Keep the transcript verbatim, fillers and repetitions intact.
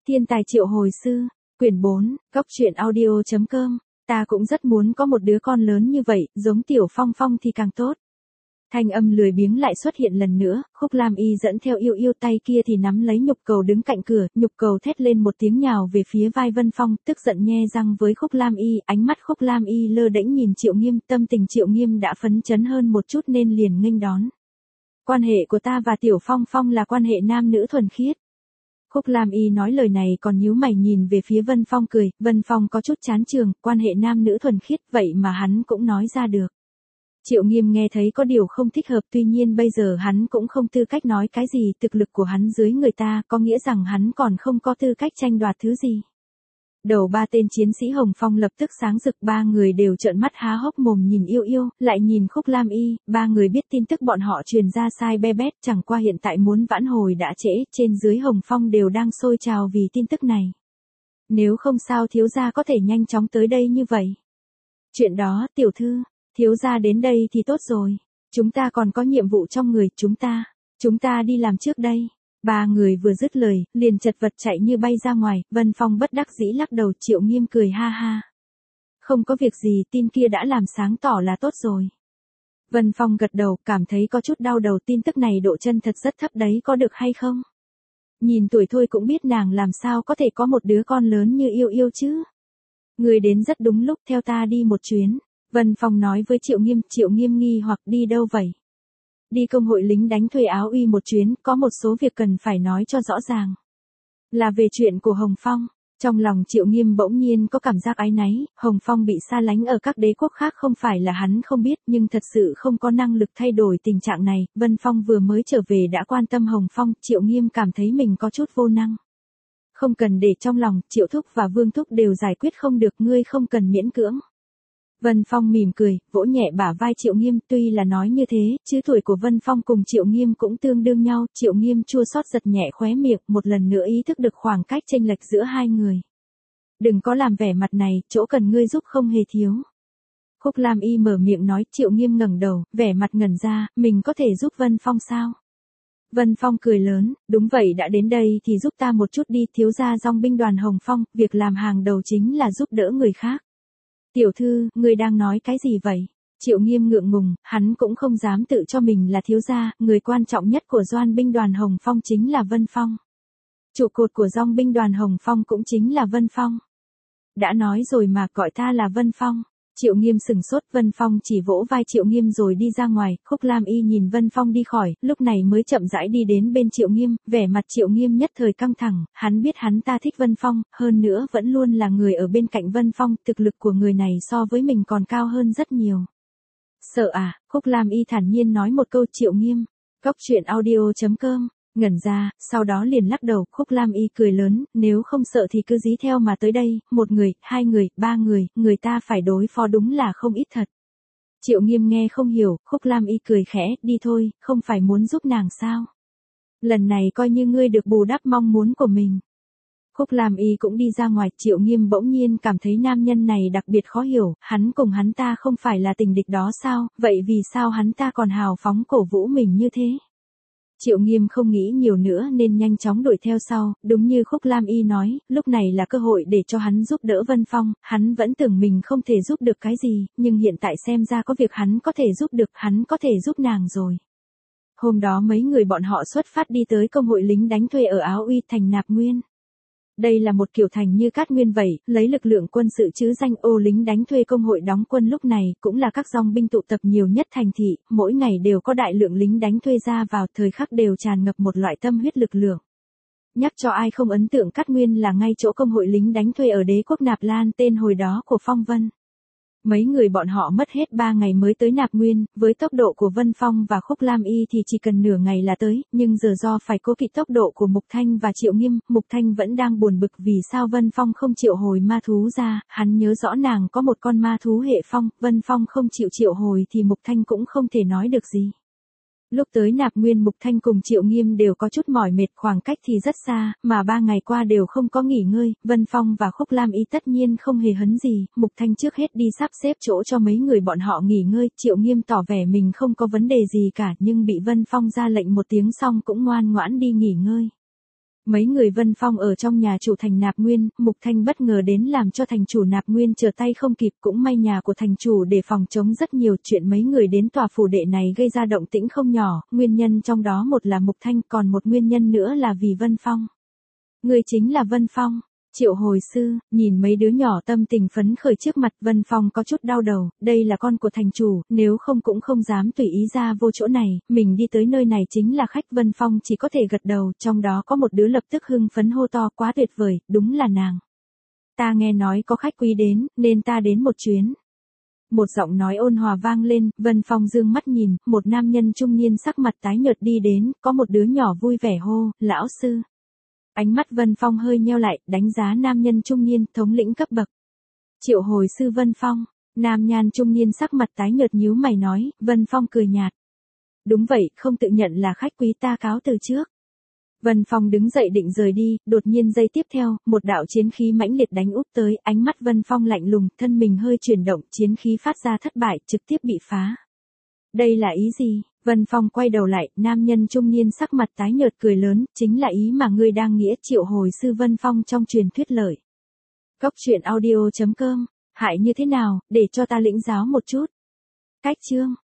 Thiên tài triệu hồi sư, quyển bốn, góc truyện audio.com, ta cũng rất muốn có một đứa con lớn như vậy, giống Tiểu Phong Phong thì càng tốt. Thanh âm lười biếng lại xuất hiện lần nữa, Khúc Lam Y dẫn theo Yêu Yêu, tay kia thì nắm lấy Nhục Cầu đứng cạnh cửa, Nhục Cầu thét lên một tiếng nhào về phía vai Vân Phong, tức giận nhe răng với Khúc Lam Y, ánh mắt Khúc Lam Y lơ đễnh nhìn Triệu Nghiêm, tâm tình Triệu Nghiêm đã phấn chấn hơn một chút nên liền nghênh đón. Quan hệ của ta và Tiểu Phong Phong là quan hệ nam nữ thuần khiết. Khúc Lam Y nói lời này còn nhíu mày nhìn về phía Vân Phong cười, Vân Phong có chút chán trường, quan hệ nam nữ thuần khiết vậy mà hắn cũng nói ra được. Triệu Nghiêm nghe thấy có điều không thích hợp, tuy nhiên bây giờ hắn cũng không tư cách nói cái gì, thực lực của hắn dưới người ta, có nghĩa rằng hắn còn không có tư cách tranh đoạt thứ gì. Đầu ba tên chiến sĩ Hồng Phong lập tức sáng rực, ba người đều trợn mắt há hốc mồm nhìn Yêu Yêu, lại nhìn Khúc Lam Y, ba người biết tin tức bọn họ truyền ra sai be bét, chẳng qua hiện tại muốn vãn hồi đã trễ, trên dưới Hồng Phong đều đang sôi trào vì tin tức này. Nếu không sao thiếu gia có thể nhanh chóng tới đây như vậy. Chuyện đó, tiểu thư, thiếu gia đến đây thì tốt rồi. Chúng ta còn có nhiệm vụ trong người, chúng ta, chúng ta đi làm trước đây. Ba người vừa dứt lời, liền chật vật chạy như bay ra ngoài, Vân Phong bất đắc dĩ lắc đầu, Triệu Nghiêm cười ha ha. Không có việc gì, tin kia đã làm sáng tỏ là tốt rồi. Vân Phong gật đầu, cảm thấy có chút đau đầu, tin tức này độ chân thật rất thấp đấy, có được hay không? Nhìn tuổi thôi cũng biết nàng làm sao có thể có một đứa con lớn như Yêu Yêu chứ. Người đến rất đúng lúc, theo ta đi một chuyến. Vân Phong nói với Triệu Nghiêm, Triệu Nghiêm nghi hoặc đi đâu vậy? Đi công hội lính đánh thuê Áo Uy một chuyến, có một số việc cần phải nói cho rõ ràng. Là về chuyện của Hồng Phong. Trong lòng Triệu Nghiêm bỗng nhiên có cảm giác áy náy, Hồng Phong bị xa lánh ở các đế quốc khác không phải là hắn không biết, nhưng thật sự không có năng lực thay đổi tình trạng này. Vân Phong vừa mới trở về đã quan tâm Hồng Phong, Triệu Nghiêm cảm thấy mình có chút vô năng. Không cần để trong lòng, Triệu Thúc và Vương Thúc đều giải quyết không được, ngươi không cần miễn cưỡng. Vân Phong mỉm cười, vỗ nhẹ bả vai Triệu Nghiêm, tuy là nói như thế, chứ tuổi của Vân Phong cùng Triệu Nghiêm cũng tương đương nhau, Triệu Nghiêm chua xót giật nhẹ khóe miệng, một lần nữa ý thức được khoảng cách chênh lệch giữa hai người. Đừng có làm vẻ mặt này, chỗ cần ngươi giúp không hề thiếu. Khúc Lam Y mở miệng nói, Triệu Nghiêm ngẩng đầu, vẻ mặt ngẩn ra, mình có thể giúp Vân Phong sao? Vân Phong cười lớn, đúng vậy, đã đến đây thì giúp ta một chút đi, thiếu gia dòng binh đoàn Hồng Phong, việc làm hàng đầu chính là giúp đỡ người khác. Tiểu thư, người đang nói cái gì vậy? Triệu Nghiêm ngượng ngùng, hắn cũng không dám tự cho mình là thiếu gia, người quan trọng nhất của Doan binh đoàn Hồng Phong chính là Vân Phong. Trụ cột của Dòng binh đoàn Hồng Phong cũng chính là Vân Phong. Đã nói rồi mà, gọi ta là Vân Phong. Triệu Nghiêm sừng sốt, Vân Phong chỉ vỗ vai Triệu Nghiêm rồi đi ra ngoài, Khúc Lam Y nhìn Vân Phong đi khỏi, lúc này mới chậm rãi đi đến bên Triệu Nghiêm, vẻ mặt Triệu Nghiêm nhất thời căng thẳng, hắn biết hắn ta thích Vân Phong, hơn nữa vẫn luôn là người ở bên cạnh Vân Phong, thực lực của người này so với mình còn cao hơn rất nhiều. Sợ à? Khúc Lam Y thản nhiên nói một câu. Triệu Nghiêm, góc truyện audio.com, ngẩn ra, sau đó liền lắc đầu. Khúc Lam Y cười lớn, nếu không sợ thì cứ dí theo mà tới đây, một người, hai người, ba người, người ta phải đối phó đúng là không ít thật. Triệu Nghiêm nghe không hiểu, Khúc Lam Y cười khẽ, đi thôi, không phải muốn giúp nàng sao? Lần này coi như ngươi được bù đắp mong muốn của mình. Khúc Lam Y cũng đi ra ngoài, Triệu Nghiêm bỗng nhiên cảm thấy nam nhân này đặc biệt khó hiểu, hắn cùng hắn ta không phải là tình địch đó sao, vậy vì sao hắn ta còn hào phóng cổ vũ mình như thế? Triệu Nghiêm không nghĩ nhiều nữa nên nhanh chóng đuổi theo sau, đúng như Khúc Lam Y nói, lúc này là cơ hội để cho hắn giúp đỡ Vân Phong, hắn vẫn tưởng mình không thể giúp được cái gì, nhưng hiện tại xem ra có việc hắn có thể giúp được, hắn có thể giúp nàng rồi. Hôm đó mấy người bọn họ xuất phát đi tới công hội lính đánh thuê ở Áo Uy thành Nạp Nguyên. Đây là một kiểu thành như Cát Nguyên vậy, lấy lực lượng quân sự chứ danh, ô lính đánh thuê công hội đóng quân lúc này, cũng là các dòng binh tụ tập nhiều nhất thành thị, mỗi ngày đều có đại lượng lính đánh thuê ra vào, thời khắc đều tràn ngập một loại tâm huyết lực lượng. Nhắc cho ai không ấn tượng, Cát Nguyên là ngay chỗ công hội lính đánh thuê ở đế quốc Nạp Lan, tên hồi đó của Phong Vân. Mấy người bọn họ mất hết ba ngày mới tới Nạp Nguyên, với tốc độ của Vân Phong và Khúc Lam Y thì chỉ cần nửa ngày là tới, nhưng giờ do phải cố kỵ tốc độ của Mục Thanh và Triệu Nghiêm, Mục Thanh vẫn đang buồn bực vì sao Vân Phong không triệu hồi ma thú ra, hắn nhớ rõ nàng có một con ma thú hệ phong, Vân Phong không chịu triệu hồi thì Mục Thanh cũng không thể nói được gì. Lúc tới Nạp Nguyên, Mục Thanh cùng Triệu Nghiêm đều có chút mỏi mệt, khoảng cách thì rất xa, mà ba ngày qua đều không có nghỉ ngơi, Vân Phong và Khúc Lam Y tất nhiên không hề hấn gì, Mục Thanh trước hết đi sắp xếp chỗ cho mấy người bọn họ nghỉ ngơi, Triệu Nghiêm tỏ vẻ mình không có vấn đề gì cả, nhưng bị Vân Phong ra lệnh một tiếng xong cũng ngoan ngoãn đi nghỉ ngơi. Mấy người Vân Phong ở trong nhà chủ thành nạp nguyên, Mục Thanh bất ngờ đến làm cho thành chủ nạp nguyên trở tay không kịp, cũng may nhà của thành chủ để phòng chống rất nhiều chuyện, mấy người đến tòa phủ đệ này gây ra động tĩnh không nhỏ, nguyên nhân trong đó một là Mục Thanh, còn một nguyên nhân nữa là vì Vân Phong. Người chính là Vân Phong. Triệu hồi sư, nhìn mấy đứa nhỏ tâm tình phấn khởi trước mặt, Vân Phong có chút đau đầu, đây là con của thành chủ, nếu không cũng không dám tùy ý ra vô chỗ này, mình đi tới nơi này chính là khách. Vân Phong chỉ có thể gật đầu, trong đó có một đứa lập tức hưng phấn hô to, quá tuyệt vời, đúng là nàng. Ta nghe nói có khách quý đến, nên ta đến một chuyến. Một giọng nói ôn hòa vang lên, Vân Phong dương mắt nhìn, một nam nhân trung niên sắc mặt tái nhợt đi đến, có một đứa nhỏ vui vẻ hô, lão sư. Ánh mắt Vân Phong hơi nheo lại, đánh giá nam nhân trung niên, thống lĩnh cấp bậc. Triệu hồi sư Vân Phong, nam nhan trung niên sắc mặt tái nhợt nhíu mày nói, Vân Phong cười nhạt. Đúng vậy, không tự nhận là khách quý, ta cáo từ trước. Vân Phong đứng dậy định rời đi, đột nhiên giây tiếp theo, một đạo chiến khí mãnh liệt đánh úp tới, ánh mắt Vân Phong lạnh lùng, thân mình hơi chuyển động, chiến khí phát ra thất bại, trực tiếp bị phá. Đây là ý gì? Vân Phong quay đầu lại, nam nhân trung niên sắc mặt tái nhợt cười lớn, chính là ý mà ngươi đang nghĩa. Triệu hồi sư Vân Phong trong truyền thuyết lợi. Cốc truyện audio chấm com, hại như thế nào, để cho ta lĩnh giáo một chút. Cách chương.